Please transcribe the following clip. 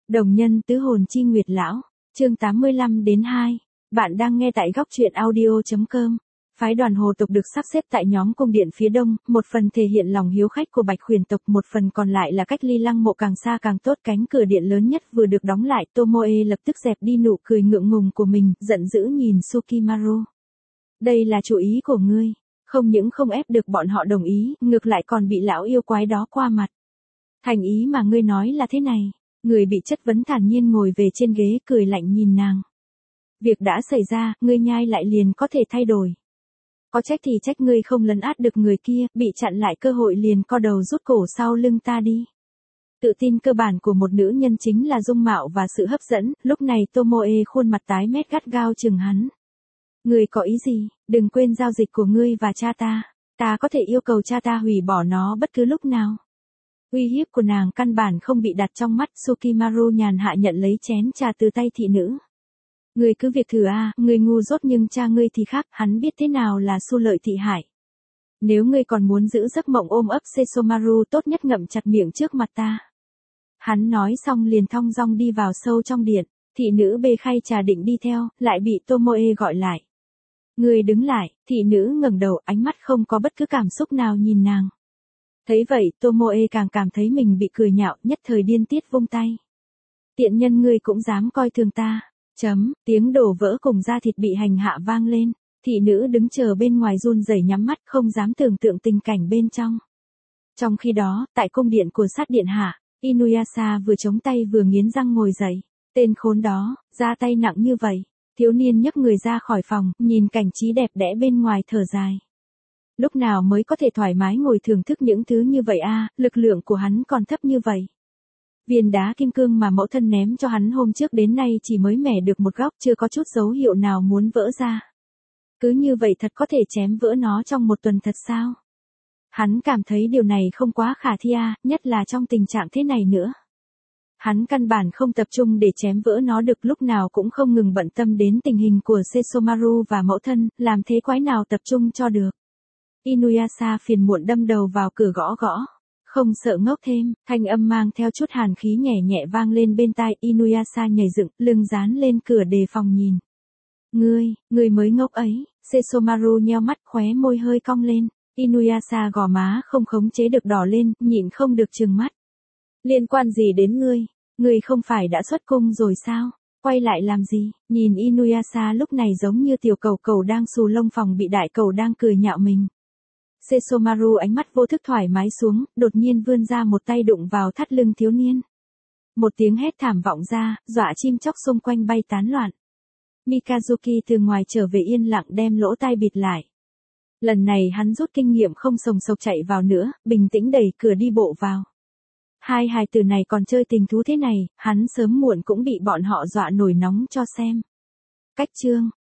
Đồng nhân tứ hồn chi nguyệt lão, chương 85-2. Bạn đang nghe tại góc truyện audio.com. Phái đoàn hồ tộc được sắp xếp tại nhóm cung điện phía đông, một phần thể hiện lòng hiếu khách của Bạch Huyền tộc, một phần còn lại là cách ly lăng mộ càng xa càng tốt. Cánh cửa điện lớn nhất vừa được đóng lại, Tomoe lập tức dẹp đi nụ cười ngượng ngùng của mình, giận dữ nhìn Sukimaru. Đây là chủ ý của ngươi, không những không ép được bọn họ đồng ý, ngược lại còn bị lão yêu quái đó qua mặt. Thành ý mà ngươi nói là thế này. Người bị chất vấn thản nhiên ngồi về trên ghế, cười lạnh nhìn nàng. Việc đã xảy ra, ngươi nhai lại liền có thể thay đổi. Có trách thì trách ngươi không lấn át được người kia, bị chặn lại cơ hội liền co đầu rút cổ sau lưng ta đi. Tự tin cơ bản của một nữ nhân chính là dung mạo và sự hấp dẫn, lúc này Tomoe khuôn mặt tái mét gắt gao chừng hắn. Ngươi có ý gì, đừng quên giao dịch của ngươi và cha ta có thể yêu cầu cha ta hủy bỏ nó bất cứ lúc nào. Uy hiếp của nàng căn bản không bị đặt trong mắt. Sukimaru nhàn hạ nhận lấy chén trà từ tay thị nữ. Ngươi cứ việc thử ngươi ngu dốt nhưng cha ngươi thì khác, hắn biết thế nào là xu lợi thị hại. Nếu ngươi còn muốn giữ giấc mộng ôm ấp Sesomaru, tốt nhất ngậm chặt miệng trước mặt ta. Hắn nói xong liền thong dong đi vào sâu trong điện, thị nữ bê khay trà định đi theo, lại bị Tomoe gọi lại. Ngươi đứng lại, thị nữ ngẩng đầu, ánh mắt không có bất cứ cảm xúc nào nhìn nàng. Thấy vậy, Tomoe càng cảm thấy mình bị cười nhạo, nhất thời điên tiết vung tay. Tiện nhân ngươi cũng dám coi thường ta. Tiếng đổ vỡ cùng da thịt bị hành hạ vang lên. Thị nữ đứng chờ bên ngoài run rẩy nhắm mắt, không dám tưởng tượng tình cảnh bên trong. Trong khi đó, tại cung điện của sát điện hạ, Inuyasha vừa chống tay vừa nghiến răng ngồi dậy. Tên khốn đó, ra tay nặng như vậy. Thiếu niên nhấc người ra khỏi phòng, nhìn cảnh trí đẹp đẽ bên ngoài thở dài. Lúc nào mới có thể thoải mái ngồi thưởng thức những thứ như vậy lực lượng của hắn còn thấp như vậy. Viên đá kim cương mà mẫu thân ném cho hắn hôm trước đến nay chỉ mới mẻ được một góc, chưa có chút dấu hiệu nào muốn vỡ ra. Cứ như vậy thật có thể chém vỡ nó trong một tuần thật sao? Hắn cảm thấy điều này không quá khả thi nhất là trong tình trạng thế này nữa. Hắn căn bản không tập trung để chém vỡ nó được, lúc nào cũng không ngừng bận tâm đến tình hình của Sesomaru và mẫu thân, làm thế quái nào tập trung cho được. Inuyasha phiền muộn đâm đầu vào cửa gõ gõ. Không sợ ngốc thêm, thanh âm mang theo chút hàn khí nhẹ nhẹ vang lên bên tai. Inuyasha nhảy dựng, lưng dán lên cửa đề phòng nhìn. Ngươi mới ngốc ấy. Sesomaru nheo mắt, khóe môi hơi cong lên. Inuyasha gò má không khống chế được đỏ lên, nhịn không được trừng mắt. Liên quan gì đến ngươi? Ngươi không phải đã xuất cung rồi sao? Quay lại làm gì? Nhìn Inuyasha lúc này giống như tiểu cầu cầu đang xù lông phòng bị đại cầu đang cười nhạo mình. Sesomaru ánh mắt vô thức thoải mái xuống, đột nhiên vươn ra một tay đụng vào thắt lưng thiếu niên. Một tiếng hét thảm vọng ra, dọa chim chóc xung quanh bay tán loạn. Mikazuki từ ngoài trở về yên lặng đem lỗ tai bịt lại. Lần này hắn rút kinh nghiệm, không sồng sộc chạy vào nữa, bình tĩnh đẩy cửa đi bộ vào. Hai hài tử này còn chơi tình thú thế này, hắn sớm muộn cũng bị bọn họ dọa nổi nóng cho xem. Cách chương